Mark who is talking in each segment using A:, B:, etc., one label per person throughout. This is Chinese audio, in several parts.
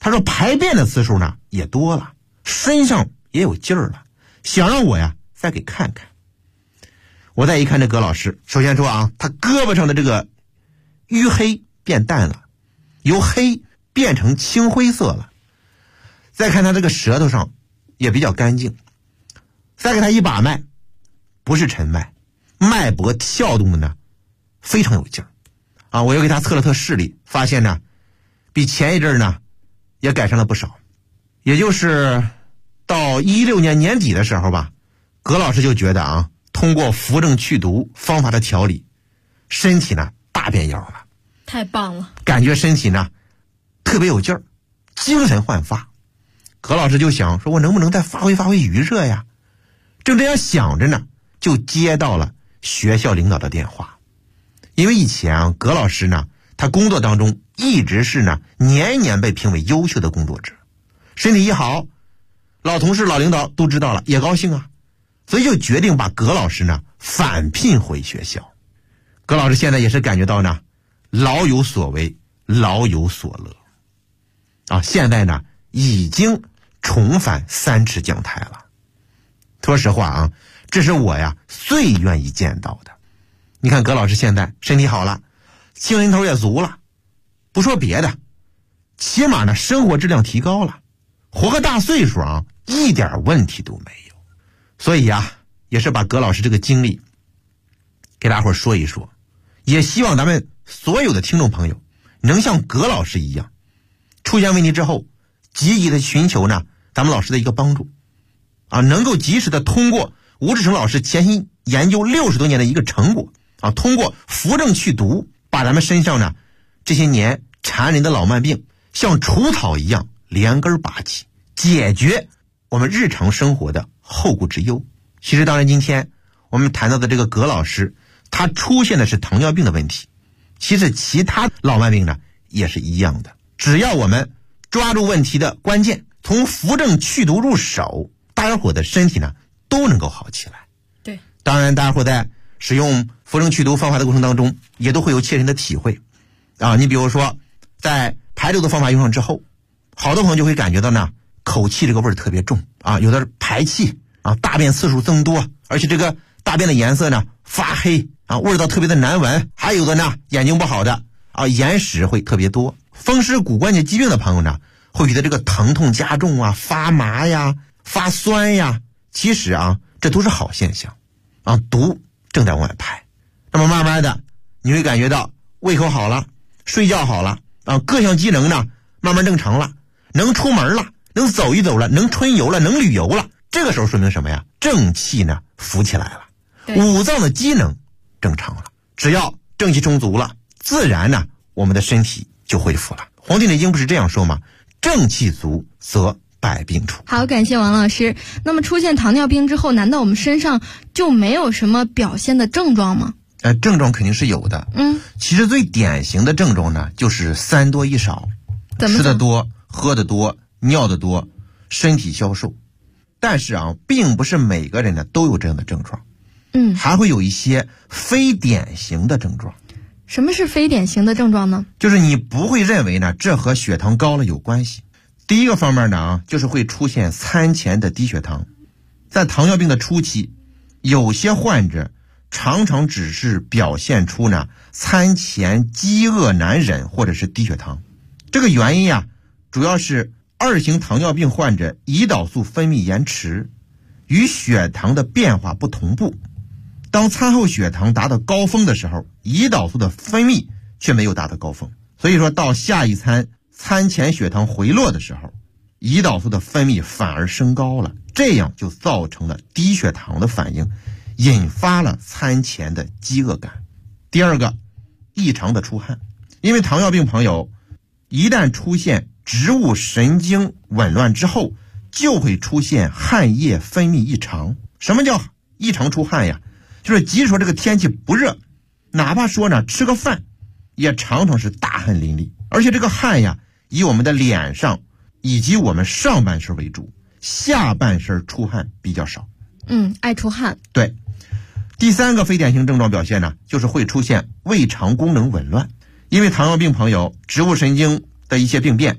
A: 他说排便的次数呢也多了，身上也有劲儿了，想让我呀再给看看。我再一看这葛老师，首先说啊，他胳膊上的这个淤黑变淡了，由黑变成青灰色了。再看他这个舌头上也比较干净，再给他一把脉，不是沉脉，脉搏跳动的呢非常有劲儿啊！我又给他测了测视力，发现呢比前一阵呢也改善了不少。也就是到16年年底的时候吧，葛老师就觉得啊，通过扶正祛毒方法的调理，身体呢大变样了，
B: 太棒了，
A: 感觉身体呢特别有劲儿，精神焕发。葛老师就想说，我能不能再发挥余热呀？正这样想着呢，就接到了学校领导的电话。因为以前啊，葛老师呢，他工作当中一直是呢年年被评为优秀的工作者，身体一好，老同事老领导都知道了，也高兴啊，所以就决定把葛老师呢返聘回学校。葛老师现在也是感觉到呢，老有所为，老有所乐啊，现在呢已经重返3尺讲台了。说实话啊，这是我呀最愿意见到的。你看葛老师现在身体好了，精神头也足了，不说别的，起码呢生活质量提高了，活个大岁数啊，一点问题都没有。所以啊，也是把葛老师这个经历给大伙儿说一说，也希望咱们所有的听众朋友能像葛老师一样，出现问题之后积极的寻求呢咱们老师的一个帮助啊，能够及时的通过吴志成老师潜心研究60多年的一个成果啊，通过扶正祛毒，把咱们身上呢这些年缠人的老慢病像除草一样连根拔起，解决我们日常生活的后顾之忧。其实当然今天我们谈到的这个葛老师，他出现的是糖尿病的问题，其实其他老慢病呢也是一样的，只要我们抓住问题的关键，从扶正祛毒入手，大家伙的身体呢都能够好起来。
B: 对，
A: 当然大家伙在使用扶正祛毒方法的过程当中，也都会有切身的体会啊。你比如说在排毒的方法用上之后，好多朋友就会感觉到呢口气这个味儿特别重啊，有的排气啊，大便次数增多，而且这个大便的颜色呢发黑啊，味道特别的难闻，还有的呢眼睛不好的啊，眼屎会特别多。风湿骨关节疾病的朋友呢，会觉得这个疼痛加重啊，发麻呀，发酸呀，其实啊这都是好现象啊，毒正在往外排。那么慢慢的你会感觉到胃口好了，睡觉好了啊，各项机能呢慢慢正常了，能出门了，能走一走了，能春游了，能旅游了。这个时候说明什么呀？正气呢浮起来了，五脏的机能正常了，只要正气充足了，自然呢我们的身体就恢复了。黄帝内经不是这样说吗？正气足则百病除。
B: 好，感谢王老师。那么出现糖尿病之后，难道我们身上就没有什么表现的症状吗？
A: 症状肯定是有的。其实最典型的症状呢就是3多1少，吃的多，喝的多，尿的多，身体消瘦。但是啊，并不是每个人呢都有这样的症状，还会有一些非典型的症状。
B: 什么是非典型的症状呢？
A: 就是你不会认为呢这和血糖高了有关系。第一个方面呢就是会出现餐前的低血糖。在糖尿病的初期，有些患者常常只是表现出呢餐前饥饿难忍或者是低血糖。这个原因呀，主要是2型糖尿病患者胰岛素分泌延迟，与血糖的变化不同步。当餐后血糖达到高峰的时候，胰岛素的分泌却没有达到高峰，所以说到下一餐餐前血糖回落的时候，胰岛素的分泌反而升高了，这样就造成了低血糖的反应，引发了餐前的饥饿感。第二个，异常的出汗。因为糖尿病朋友一旦出现植物神经紊乱之后，就会出现汗液分泌异常。什么叫异常出汗呀？就是即使说这个天气不热，哪怕说呢吃个饭，也常常是大汗淋漓，而且这个汗呀以我们的脸上以及我们上半身为主，下半身出汗比较少。
B: 爱出汗。
A: 对。第三个非典型症状表现呢，就是会出现胃肠功能紊乱。因为糖尿病朋友植物神经的一些病变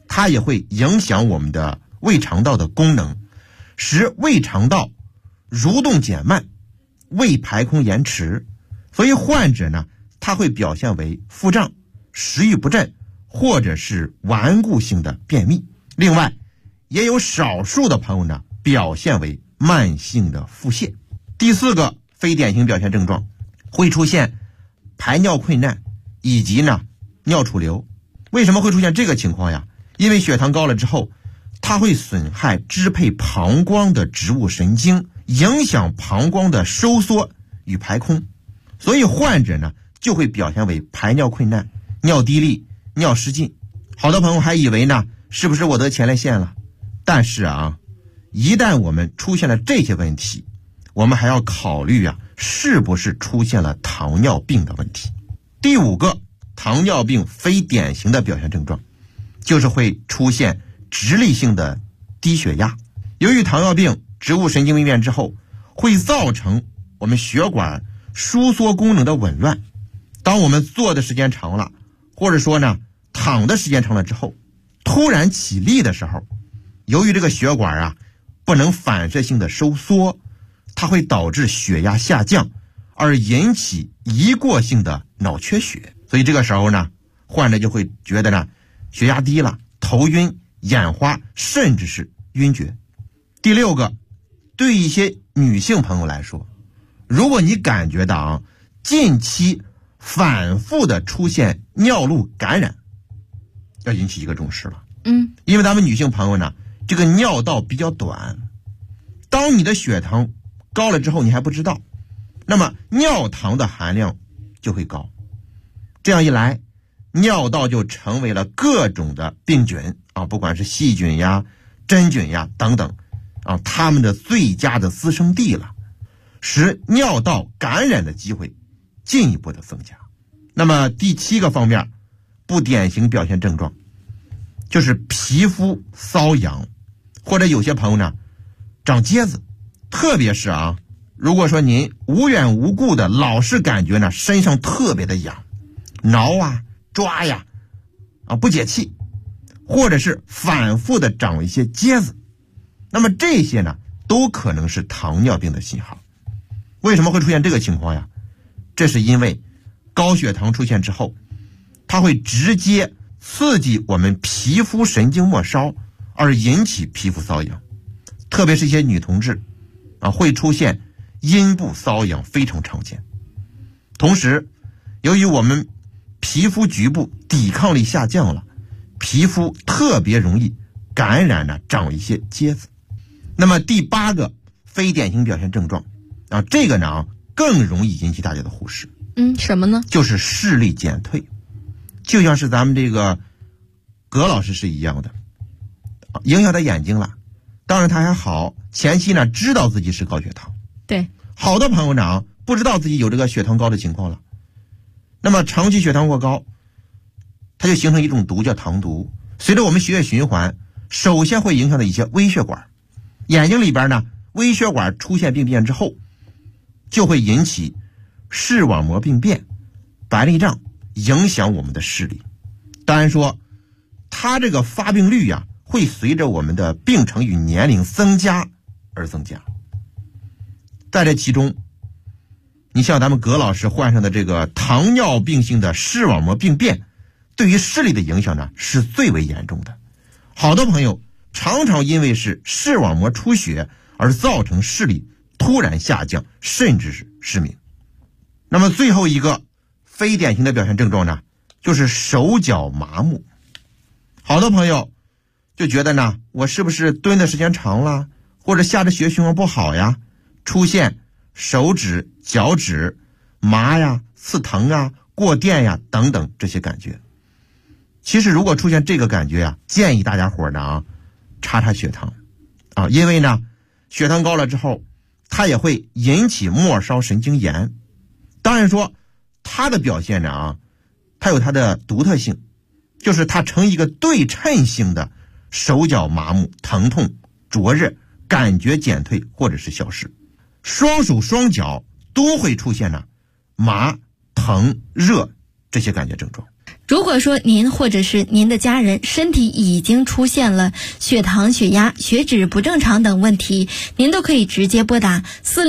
A: 它也会影响我们的胃肠道的功能，使胃肠道蠕动减慢，胃排空延迟，所以患者呢，他会表现为腹胀、食欲不振，或者是顽固性的便秘。另外，也有少数的朋友呢，表现为慢性的腹泻。第4个非典型表现症状会出现排尿困难以及呢尿储留。为什么会出现这个情况呀？因为血糖高了之后，它会损害支配膀胱的植物神经，影响膀胱的收缩与排空，所以患者呢就会表现为排尿困难、尿滴沥、尿失禁。好多朋友还以为呢是不是我得前列腺了，但是一旦我们出现了这些问题，我们还要考虑是不是出现了糖尿病的问题。第5个糖尿病非典型的表现症状就是会出现直立性的低血压。由于糖尿病植物神经病变之后，会造成我们血管收缩功能的紊乱。当我们坐的时间长了，或者说呢躺的时间长了之后，突然起立的时候，由于这个血管不能反射性的收缩，它会导致血压下降，而引起一过性的脑缺血。所以这个时候呢，患者就会觉得呢血压低了，头晕、眼花，甚至是晕厥。第6个，对一些女性朋友来说，如果你感觉到近期反复的出现尿路感染，要引起一个重视了。因为咱们女性朋友呢，这个尿道比较短，当你的血糖高了之后你还不知道，那么尿糖的含量就会高，这样一来，尿道就成为了各种的病菌不管是细菌呀、真菌呀等等它们的最佳的滋生地了，使尿道感染的机会进一步的增加。那么第7个方面，不典型表现症状就是皮肤瘙痒，或者有些朋友呢长疖子，特别是如果说您无缘无故的老是感觉呢身上特别的痒，挠抓不解气，或者是反复的长一些疖子，那么这些呢都可能是糖尿病的信号。为什么会出现这个情况呀？这是因为高血糖出现之后，它会直接刺激我们皮肤神经末梢，而引起皮肤瘙痒，特别是一些女同志会出现阴部瘙痒，非常常见。同时，由于我们皮肤局部抵抗力下降了，皮肤特别容易感染长一些疖子。那么第8个非典型表现症状这个呢更容易引起大家的忽视。
B: 什么呢？
A: 就是视力减退。就像是咱们这个葛老师是一样的，影响他眼睛了。当然他还好，前期呢知道自己是高血糖。
B: 对，
A: 好多朋友呢不知道自己有这个血糖高的情况了，那么长期血糖过高，它就形成一种毒叫糖毒。随着我们血液循环，首先会影响到一些微血管，眼睛里边呢微血管出现病变之后，就会引起视网膜病变、白内障，影响我们的视力。当然说它这个发病率会随着我们的病程与年龄增加而增加。在这其中，你像咱们葛老师患上的这个糖尿病性的视网膜病变，对于视力的影响呢是最为严重的。好多朋友常常因为是视网膜出血而造成视力突然下降，甚至是失明。那么最后一个非典型的表现症状呢，就是手脚麻木。好多朋友就觉得呢，我是不是蹲的时间长了，或者下肢血液循环不好呀，出现手指、脚趾麻刺疼过电等等这些感觉。其实如果出现这个感觉建议大家伙呢查血糖因为呢血糖高了之后，它也会引起末梢神经炎。当然说它的表现呢它有它的独特性，就是它呈一个对称性的手脚麻木、疼痛、灼热、感觉减退或者是消失。双手双脚都会出现麻、疼、热这些感觉症状。
B: 如果说您或者是您的家人身体已经出现了血糖、血压、血脂不正常等问题，您都可以直接拨打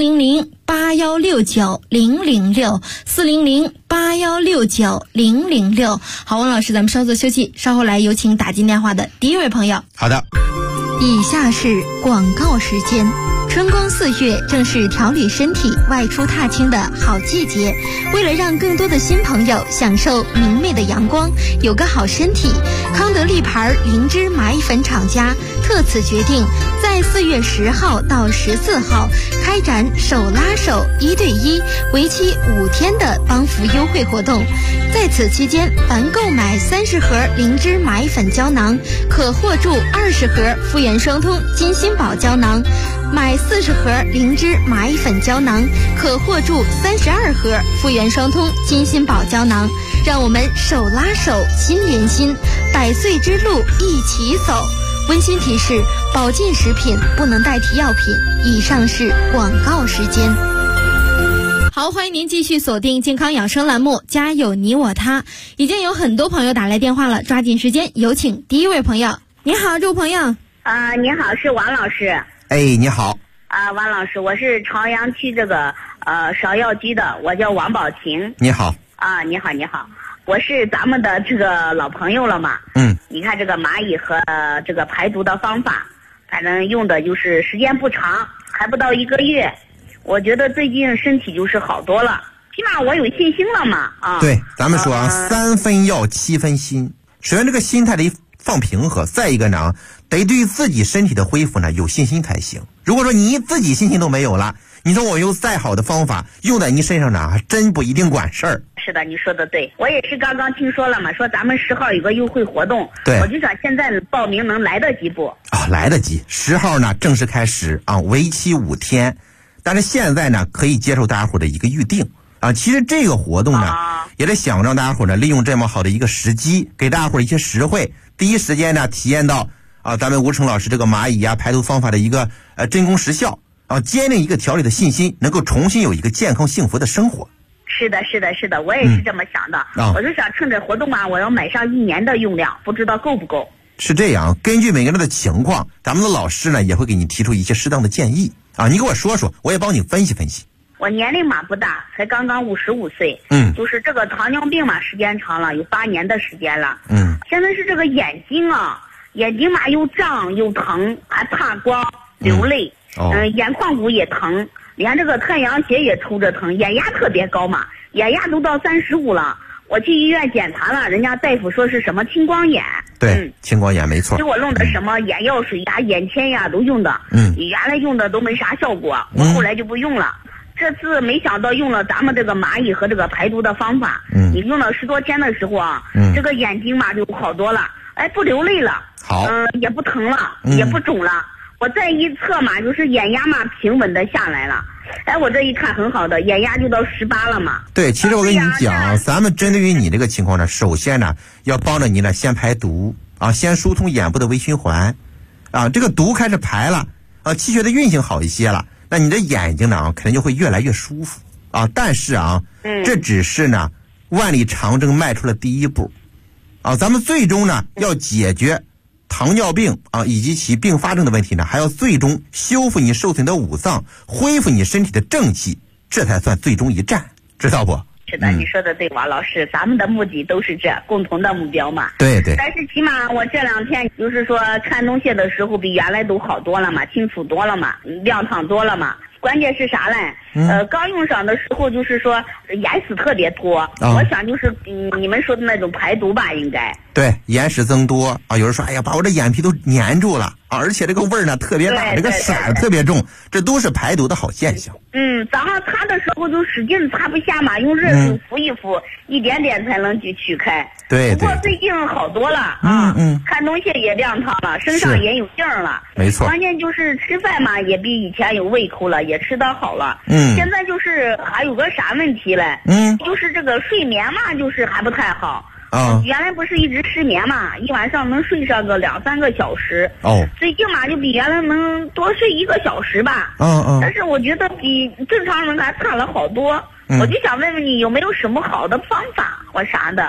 B: 400-8169-006，400-8169-006。好，王老师，咱们稍作休息，稍后来有请打进电话的第一位朋友。
A: 好的。
B: 以下是广告时间。春光4月正是调理身体、外出踏青的好季节。为了让更多的新朋友享受明媚的阳光，有个好身体，康德利牌灵芝麻衣粉厂家特此决定，在4月10号到14号开展手拉手1对1，为期5天的帮扶优惠活动。在此期间，凡购买30盒灵芝麻衣粉胶囊，可获助20盒复原双通金心宝胶囊。买40盒灵芝麻衣粉胶囊，可获助32盒复原双通金心宝胶囊。让我们手拉手，心连心，100岁之路一起走。温馨提示：保健食品不能代替药品。以上是广告时间。好，欢迎您继续锁定健康养生栏目，家有你我他。已经有很多朋友打来电话了，抓紧时间，有请第一位朋友。你好，这位朋友。
C: 你好，是王老师。
A: 哎，你好。
C: 王老师，我是朝阳区这个芍药居的，我叫王宝琴。
A: 你好。
C: 你好，你好，我是咱们的这个老朋友了嘛。你看这个蚂蚁和这个排毒的方法，反正用的就是时间不长，还不到1个月，我觉得最近身体就是好多了，起码我有信心了嘛。
A: 对，咱们说3分药7分心。首先这个心态得放平和，再一个呢，得对自己身体的恢复呢有信心才行。如果说你自己信心都没有了，你说我用再好的方法用在你身上呢，还真不一定管事儿。
C: 是的，你说的对，我也是刚刚听说了嘛，说咱们10号有个优惠活动，
A: 对，
C: 我就想现在报名能来得及不？
A: 来得及，10号呢正式开始为期5天，但是现在呢可以接受大家伙的一个预定其实这个活动呢也得想让大家伙呢利用这么好的一个时机，给大家伙一些实惠，第一时间呢体验到咱们吴成老师这个蚂蚁排毒方法的一个真功实效坚定一个调理的信心，能够重新有一个健康幸福的生活。
C: 是的，是的，是的，我也是这么想的。我就想趁着活动我要买上1年的用量，不知道够不够。
A: 是这样，根据每个人的情况，咱们的老师呢也会给你提出一些适当的建议你给我说说，我也帮你分析分析。
C: 我年龄不大，才刚刚55岁。就是这个糖尿病时间长了，有8年的时间了。现在是这个眼睛又胀又疼，还怕光流泪。眼眶骨也疼，连这个太阳穴也抽着疼，眼压特别高嘛，眼压都到35了。我去医院检查了，人家大夫说是什么青光眼。
A: 对，青光眼没错。
C: 给我弄的什么眼药水眼铅都用的。原来用的都没啥效果，我后来就不用了。这次没想到用了咱们这个蚂蚁和这个排毒的方法，你用了10多天的时候这个眼睛就好多了，不流泪了，
A: 好，
C: 也不疼了，也不肿了。我再一测就是眼压平稳的下来了。我这一看很好的，眼压就到18了嘛。
A: 对，其实我跟你讲，咱们针对于你这个情况呢，首先呢要帮着你呢先排毒先疏通眼部的微循环这个毒开始排了气血的运行好一些了，那你的眼睛呢肯定就会越来越舒服但是这只是呢万里长征迈出了第一步咱们最终呢要解决糖尿病以及其并发症的问题呢，还要最终修复你受损的五脏，恢复你身体的正气，这才算最终一战，知道不？
C: 是的，你说的对，王老师，咱们的目的都是共同的目标嘛。
A: 对对。
C: 但是起码我这2天就是说看东西的时候比原来都好多了嘛，清楚多了嘛，亮堂多了嘛。关键是啥嘞？刚用上的时候就是说眼屎特别多，我想就是你们说的那种排毒吧，应该。对，
A: 眼屎增多有人说，哎呀，把我这眼皮都粘住了而且这个味儿呢特别大，这个色儿特别重，这都是排毒的好现象。
C: 早上擦的时候就使劲擦不下嘛，用热水敷一敷，一点点才能去取开。
A: 对。
C: 不过最近好多了看东西也亮堂了，身上也有劲儿了。
A: 没错。
C: 关键就是吃饭嘛，也比以前有胃口了，也吃得好了。现在就是还有个啥问题嘞？就是这个睡眠嘛，就是还不太好。原来不是一直失眠嘛，一晚上能睡上个2、3个小时。最近嘛就比原来能多睡1个小时吧。但是我觉得比正常人还差了好多。我就想问问你有没有什么好的方法或啥的。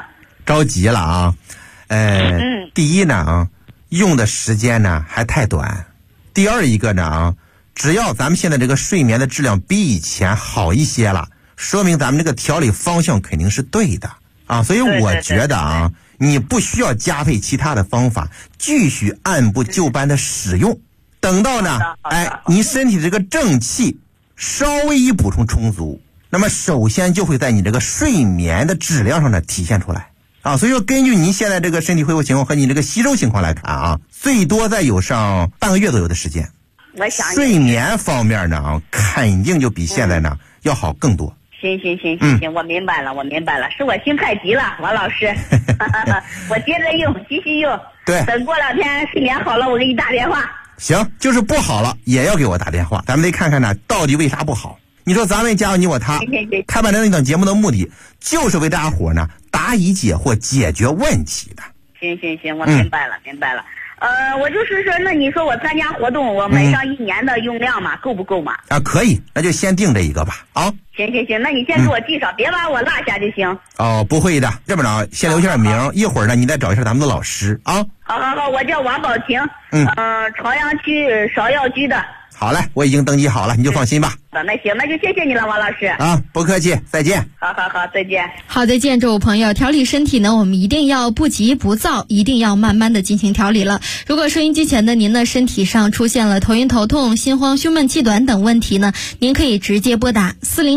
A: 着急了啊。第一呢用的时间呢还太短。第二一个呢只要咱们现在这个睡眠的质量比以前好一些了，说明咱们这个调理方向肯定是对的啊。所以我觉得你不需要加配其他的方法，继续按部就班的使用。等到呢，你身体这个正气稍微一补充充足，那么首先就会在你这个睡眠的质量上呢体现出来啊。所以说，根据您现在这个身体恢复情况和你这个吸收情况来看最多再有上半个月左右的时间。
C: 我想
A: 睡眠方面呢肯定就比现在呢要好更多。
C: 行，我明白了，是我心太急了，王老师。我接着用，继续用。
A: 对，
C: 等过2天睡眠好了，我给你打电话。
A: 行，就是不好了也要给我打电话，咱们得看看呢到底为啥不好。你说咱们加入你我他开办这档节目的目的就是为大家伙呢答疑解惑，解决问题的。
C: 行，我明白了。我就是说，那你说我参加活动，我买上1年的用量嘛，够不够嘛？
A: 可以，那就先定这一个吧。
C: 行，那你先给我记上，别把我落下就行。
A: 不会的，这么着，先留下名，一会儿呢你再找一下咱们的老师啊。
C: 好，我叫王宝琴，朝阳区芍药居的。
A: 好嘞，我已经登记好了，你就放心吧。
C: 那行，那就谢谢你了，王老师。
A: 不客气，再见。
C: 好，再见。
B: 好，再见，诸位朋友。调理身体呢，我们一定要不急不躁，一定要慢慢的进行调理了。如果收音机前的您的身体上出现了头晕头痛、心慌、胸闷气短等问题呢，您可以直接拨打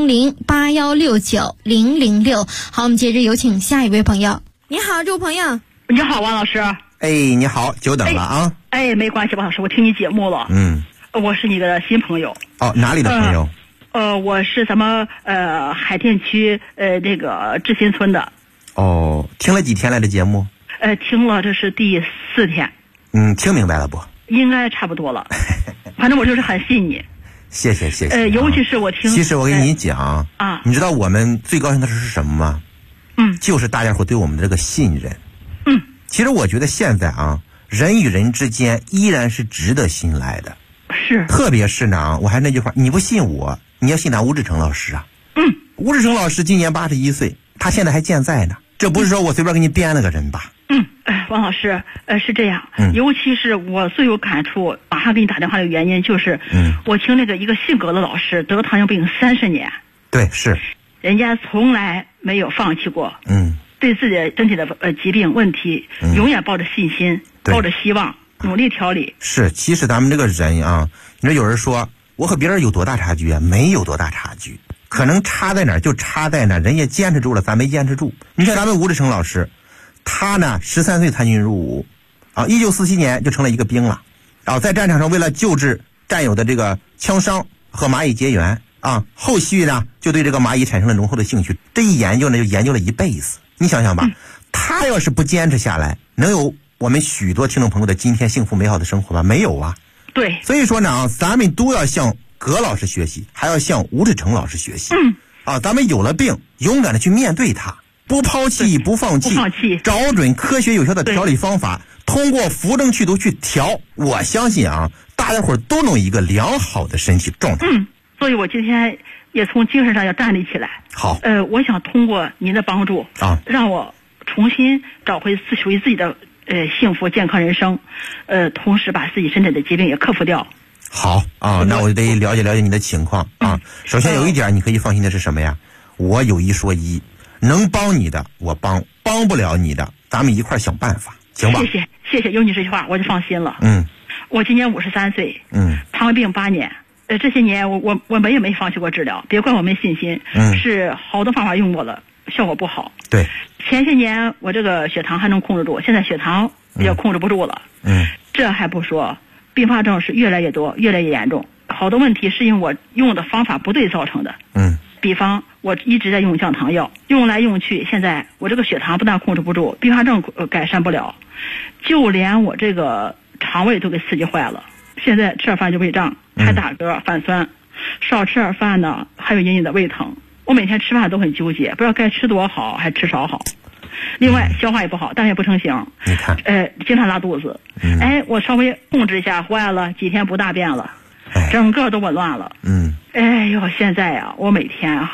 B: 400-8169-006。好，我们接着有请下一位朋友。你好，这位朋友。
D: 你好，王老师。
A: 你好，久等了啊。
D: 没关系，王老师，我听你节目了。我是你的新朋友。
A: 哪里的朋友？
D: 我是咱们海淀区那个志新村的。
A: 听了几天来的节目？
D: 听了，这是第4天。
A: 听明白了不？
D: 应该差不多了。反正我就是很信你。
A: 谢谢。
D: 尤其是我听。
A: 其实我跟你讲你知道我们最高兴的是什么吗？就是大家伙对我们的这个信任。其实我觉得现在人与人之间依然是值得信赖的。
D: 是，
A: 特别是呢，我还那句话，你不信我，你要信咱吴志成老师啊。吴志成老师今年81岁，他现在还健在呢。这不是说我随便给你编了个人吧？
D: 王老师，是这样。尤其是我最有感触，马上给你打电话的原因就是，我听那个一个姓葛的老师得糖尿病30年。
A: 对，是。
D: 人家从来没有放弃过。对自己身体的疾病问题，永远抱着信心，抱着希望。努力调理。是，
A: 其实咱们这个人你说有人说我和别人有多大差距没有多大差距，可能差在哪儿就差在哪儿，人家坚持住了，咱没坚持住。你看咱们吴志成老师，他呢13岁参军入伍，1947年就成了一个兵了，然后在战场上为了救治战友的这个枪伤和蚂蚁结缘后续呢就对这个蚂蚁产生了浓厚的兴趣，这一研究呢就研究了一辈子。你想想吧，他要是不坚持下来，能有我们许多听众朋友的今天幸福美好的生活吧？没有啊。
D: 对，
A: 所以说呢咱们都要向葛老师学习，还要向吴志成老师学习。咱们有了病，勇敢的去面对它，不抛弃，不放弃，找准科学有效的调理方法，通过扶正祛毒去调。我相信大家伙都能有一个良好的身体状态。
D: 所以我今天也从精神上要站立起来。
A: 好，
D: 我想通过您的帮助让我重新找回属于自己的幸福健康人生，同时把自己身体的疾病也克服掉。
A: 好那我得了解你的情况首先有一点你可以放心的是什么呀？我有一说一，能帮你的我帮不了你的咱们一块想办法，行吧？
D: 谢谢，有你这句话我就放心了。我今年53岁，糖尿病8年，这些年我也没放弃过治疗，别怪我没信心，是好多方法用过了，效果不好。
A: 对，
D: 前些年我这个血糖还能控制住，现在血糖也控制不住了。这还不说，并发症是越来越多，越来越严重，好多问题是因为我用的方法不对造成的。比方我一直在用降糖药，用来用去，现在我这个血糖不但控制不住，并发症改善不了，就连我这个肠胃都给刺激坏了。现在吃点饭就胃胀，还打嗝反酸，少吃点饭呢还有隐隐的胃疼。我每天吃饭都很纠结，不知道该吃多好还吃少好。另外消化也不好，但也不成形。
A: 你看
D: 经常拉肚子。我稍微控制一下，坏了几天不大便了，整个都紊乱了。哎呦，现在我每天喝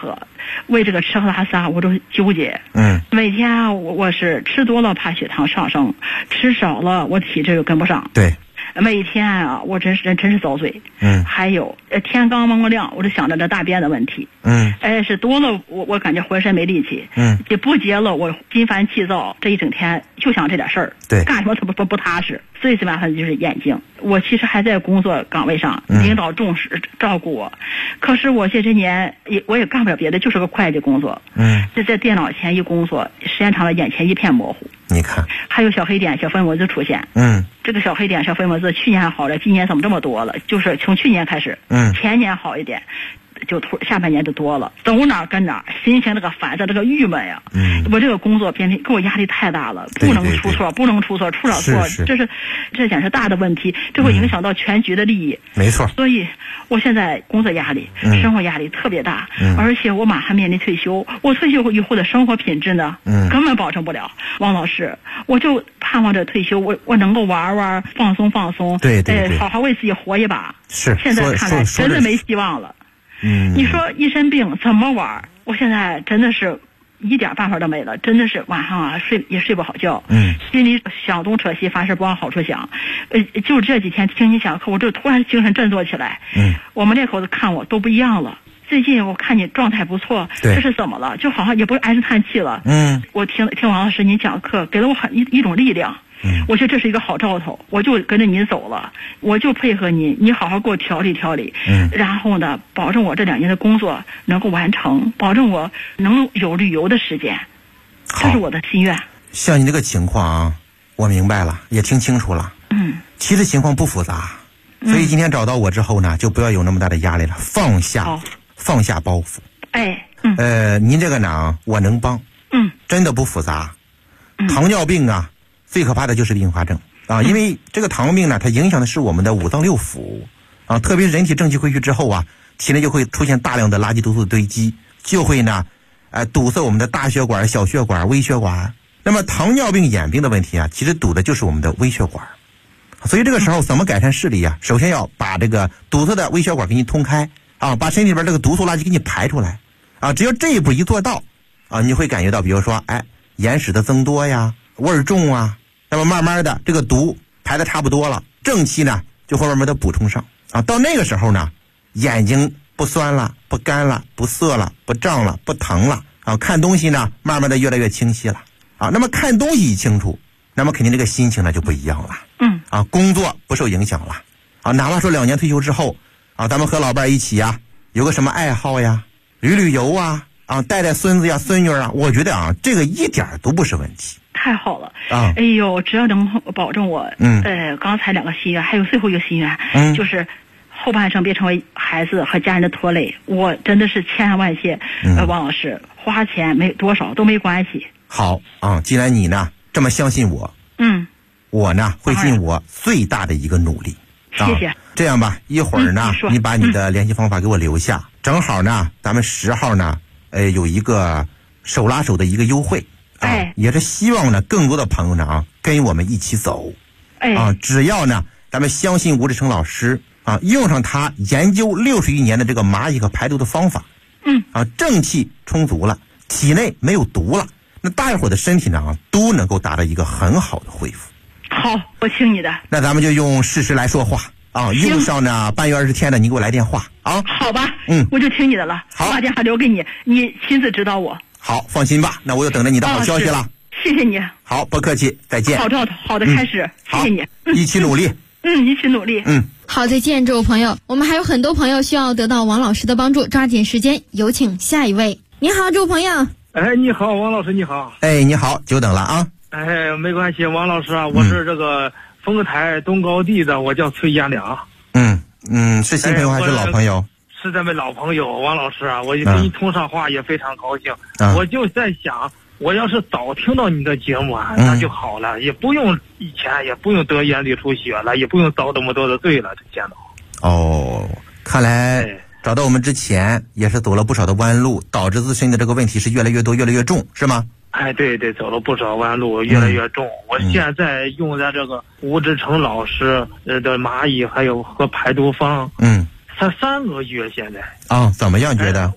D: 为这个吃喝拉撒我都纠结。每天我是吃多了怕血糖上升，吃少了我体质又跟不上。
A: 对。
D: 每天啊，我真是遭罪。还有天刚蒙亮，我就想着这大便的问题。是多了我感觉浑身没力气。也不结了，我心烦气躁，这一整天就想这点事儿。
A: 对，
D: 干什么都不踏实。最麻烦的就是眼睛。我其实还在工作岗位上，领导重视照顾我，可是我这些年我也干不了别的，就是个会计工作。就在电脑前一工作，时间长了眼前一片模糊。
A: 你看，
D: 还有小黑点、小飞蚊子出现。这个小黑点、小飞蚊子去年还好了，今年怎么这么多了？就是从去年开始，前年好一点，就下半年就多了，走哪儿跟哪儿，心情这个烦躁，这个郁闷呀。我这个工作给我压力太大了，不能出错，不能出错，出了错，这简直大的问题，这会影响到全局的利益。
A: 没错。
D: 所以我现在工作压力、生活压力特别大，而且我马上面临退休，我退休以后的生活品质呢，根本保证不了。王老师，我就盼望着退休，我能够玩玩，放松放松，
A: 对，
D: 好好为自己活一把。
A: 是，
D: 现在看来真的没希望了。你说一身病怎么玩？我现在真的是一点办法都没了，真的是晚上啊也睡不好觉。心里想东扯西，凡事不往好处想。就这几天听你讲课，我就突然精神振作起来。我们这口子看我都不一样了。最近我看你状态不错，这是怎么了？就好像也不唉声叹气了。我听王老师您讲课，给了我一种力量。我觉得这是一个好兆头，我就跟着您走了，我就配合您，你好好给我调理调理。然后呢，保证我这2年的工作能够完成，保证我能有旅游的时间，这是我的心愿。
A: 像你这个情况啊，我明白了，也听清楚了。其实情况不复杂，所以今天找到我之后呢，就不要有那么大的压力了，放下包袱。您这个呢，我能帮。真的不复杂。糖尿病啊，最可怕的就是并发症啊，因为这个糖尿病呢，它影响的是我们的5脏6腑啊，特别是人体正气亏虚之后啊，体内就会出现大量的垃圾毒素的堆积，就会呢，堵塞我们的大血管、小血管、微血管。那么糖尿病眼病的问题啊，其实堵的就是我们的微血管。所以这个时候怎么改善视力啊？首先要把这个堵塞的微血管给你通开啊，把身体里边这个毒素垃圾给你排出来啊。只要这一步一做到啊，你会感觉到，比如说，眼屎的增多呀，味儿重啊，那么慢慢的这个毒排的差不多了，正气呢就会慢慢的补充上啊。到那个时候呢，眼睛不酸了，不干了，不涩了，不胀了，不疼了啊，看东西呢慢慢的越来越清晰了啊。那么看东西一清楚，那么肯定这个心情呢就不一样了。工作不受影响了啊。哪怕说2年退休之后啊，咱们和老伴一起呀，有个什么爱好呀，旅游啊，带孙子呀孙女啊，我觉得啊，这个一点都不是问题。
D: 太好了啊！哎呦，只要能保证我，刚才2个心愿，还有最后一个心愿，就是后半生别成为孩子和家人的拖累。我真的是千恩万谢，王老师，花钱没多少都没关系。
A: 好啊，既然你呢这么相信我，我呢会尽我最大的一个努力。
D: 谢谢。
A: 这样吧，一会儿呢，你把你的联系方法给我留下，正好呢，咱们10号呢，有一个手拉手的一个优惠。也是希望呢，更多的朋友呢跟我们一起走。只要呢，咱们相信吴志成老师啊，用上他研究61年的这个蚂蚁和排毒的方法，正气充足了，体内没有毒了，那大伙的身体呢都能够达到一个很好的恢复。
D: 好，我听你的。
A: 那咱们就用事实来说话啊，用上呢半月20天的，你给我来电话啊。
D: 好吧，我就听你的了。
A: 好，
D: 把电话留给你，你亲自指导我。
A: 好，放心吧，那我就等着你的好消息了。
D: 谢谢你。
A: 好，不客气，再见。
D: 好的开始，谢谢你。
A: 一起努力。
D: 一起努力。
B: 好，再见，这位朋友。我们还有很多朋友需要得到王老师的帮助，抓紧时间，有请下一位。你好，这位朋友。
E: 你好，王老师，你好。
A: 你好，久等了啊。
E: 没关系，王老师啊，我是这个丰台东高地的，我叫崔延良。
A: 是新朋友还是老朋友？
E: 是咱们老朋友，王老师啊，我跟你通上话也非常高兴。我就在想，我要是早听到你的节目啊，那就好了，也不用以前也不用得眼里出血了，也不用遭这么多的罪了，这见到。
A: 看来找到我们之前也是走了不少的弯路，导致自身的这个问题是越来越多，越来越重，是吗？
E: 对，走了不少弯路，越来越重。我现在用的这个吴志成老师的蚂蚁还有和排毒方，才3个月现在。
A: 怎么样觉得？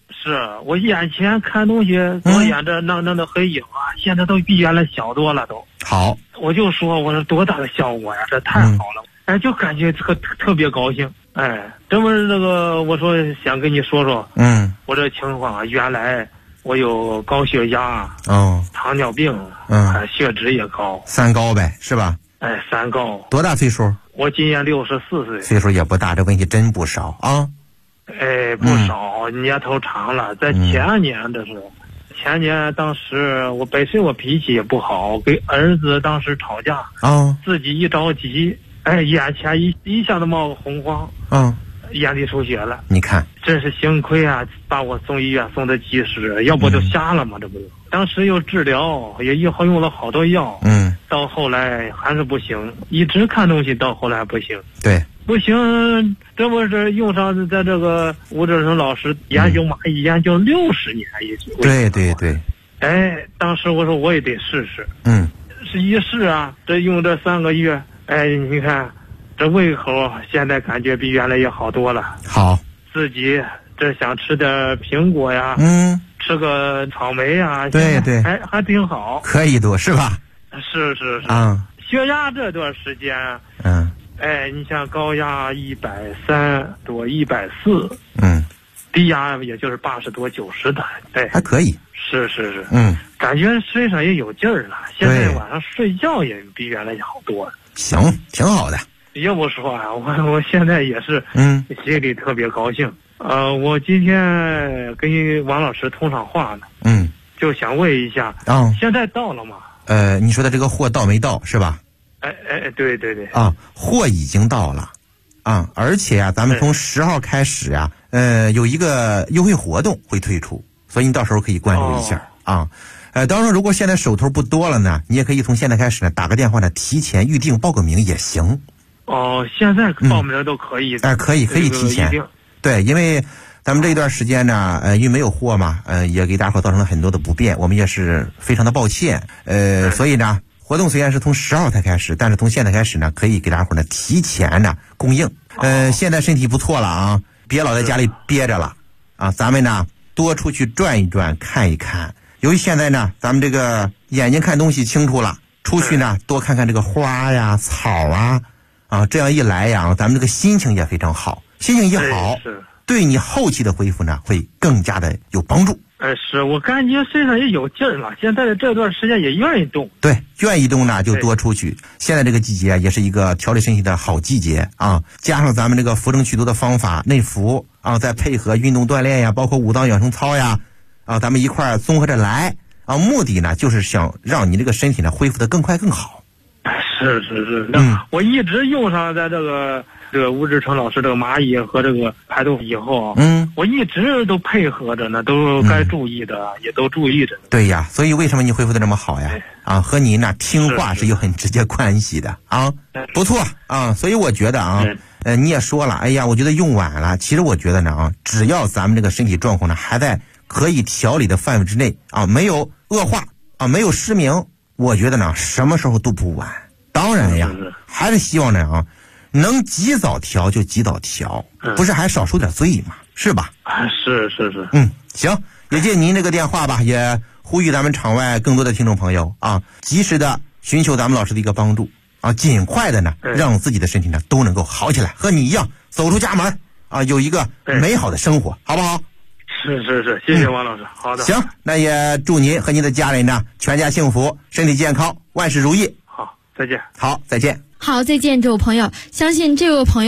E: 是我眼前看东西左眼这那黑影啊，现在都比原来小多了都。
A: 好，
E: 我就说我说多大的效果呀，这太好了。哎，就感觉特别高兴。哎，这么这个，我说想跟你说说，我这情况啊，原来我有高血压，糖尿病，血脂也高
A: ，3高呗，是吧？
E: 哎，3高。
A: 多大岁数？我
E: 今年64岁。
A: 岁数也不大，这问题真不少啊。
E: 哎，不少，年头长了。在前年这是，前年当时我本身我脾气也不好，跟儿子当时吵架，自己一着急，哎，眼前一下子冒个红光，眼里出血了。
A: 你看，
E: 真是幸亏啊，把我送医院送的及时，要不就瞎了嘛，这不就。当时又治疗，也用了好多药，到后来还是不行，一直看东西，到后来不行。
A: 对，
E: 不行，这不是用上在这个吴志成老师研究蚂蚁研究60年一直。
A: 对对对。
E: 哎，当时我说我也得试试。是一试啊，这用这3个月，哎，你看，这胃口现在感觉比原来也好多了。
A: 好，
E: 自己这想吃点苹果呀，吃个草莓呀，
A: 对对，
E: 还挺好，
A: 可以多是吧？
E: 是血压这段时间，哎，你像高压130多140，低压也就是80多90的，哎，
A: 还可以。
E: 是，感觉身上也有劲儿了。现在晚上睡觉也比原来好多。
A: 行，挺好的。
E: 要不说啊，我现在也是，心里特别高兴。我今天跟王老师通上话呢，就想问一下，现在到了吗？
A: 你说的这个货到没到是吧？
E: 哎，对。
A: 货已经到了，而且啊，咱们从10号开始啊，有一个优惠活动会推出，所以你到时候可以关注一下啊。当然，如果现在手头不多了呢，你也可以从现在开始呢打个电话呢，提前预定报个名也行。
E: 现在报名都可以。
A: 可以提前。对，因为咱们这一段时间呢，因为没有货嘛，也给大伙造成了很多的不便，我们也是非常的抱歉。所以呢，活动虽然是从10号才开始，但是从现在开始呢，可以给大伙呢提前呢供应。现在身体不错了啊，别老在家里憋着了啊，咱们呢多出去转一转，看一看。由于现在呢，咱们这个眼睛看东西清楚了，出去呢多看看这个花呀、草啊，这样一来呀，咱们这个心情也非常好。心情一好，对你后期的恢复呢会更加的有帮助。
E: 是我感觉身上也有劲儿了，现在的这段时间也愿意动。
A: 对，愿意动呢就多出去。现在这个季节也是一个调理身体的好季节啊，加上咱们这个扶正祛毒的方法内服啊，再配合运动锻炼呀，包括5档养生操呀，咱们一块儿综合着来啊，目的呢就是想让你这个身体呢恢复得更快更好。
E: 是，我一直用上在这个吴志成老师这个蚂蚁和这个排毒以后，我一直都配合着呢，都该注意的也都注意着。
A: 对呀，所以为什么你恢复的这么好呀？和你呢听话是有很直接关系的啊。不错啊，所以我觉得你也说了，哎呀，我觉得用晚了。其实我觉得呢只要咱们这个身体状况呢还在可以调理的范围之内没有恶化没有失明，我觉得呢什么时候都不晚。当然呀，还是希望呢能及早调就及早调，不是还少受点罪吗？是吧？
E: 是。
A: 行，也借您这个电话吧，也呼吁咱们场外更多的听众朋友及时的寻求咱们老师的一个帮助尽快的呢让自己的身体呢都能够好起来，和你一样走出家门有一个美好的生活，好不好？
E: 是，谢谢王老师。好的。
A: 行，那也祝您和您的家人呢全家幸福，身体健康，万事如意。
E: 好，再见。
A: 好，再见。
B: 好，再见，这位朋友。相信这位朋友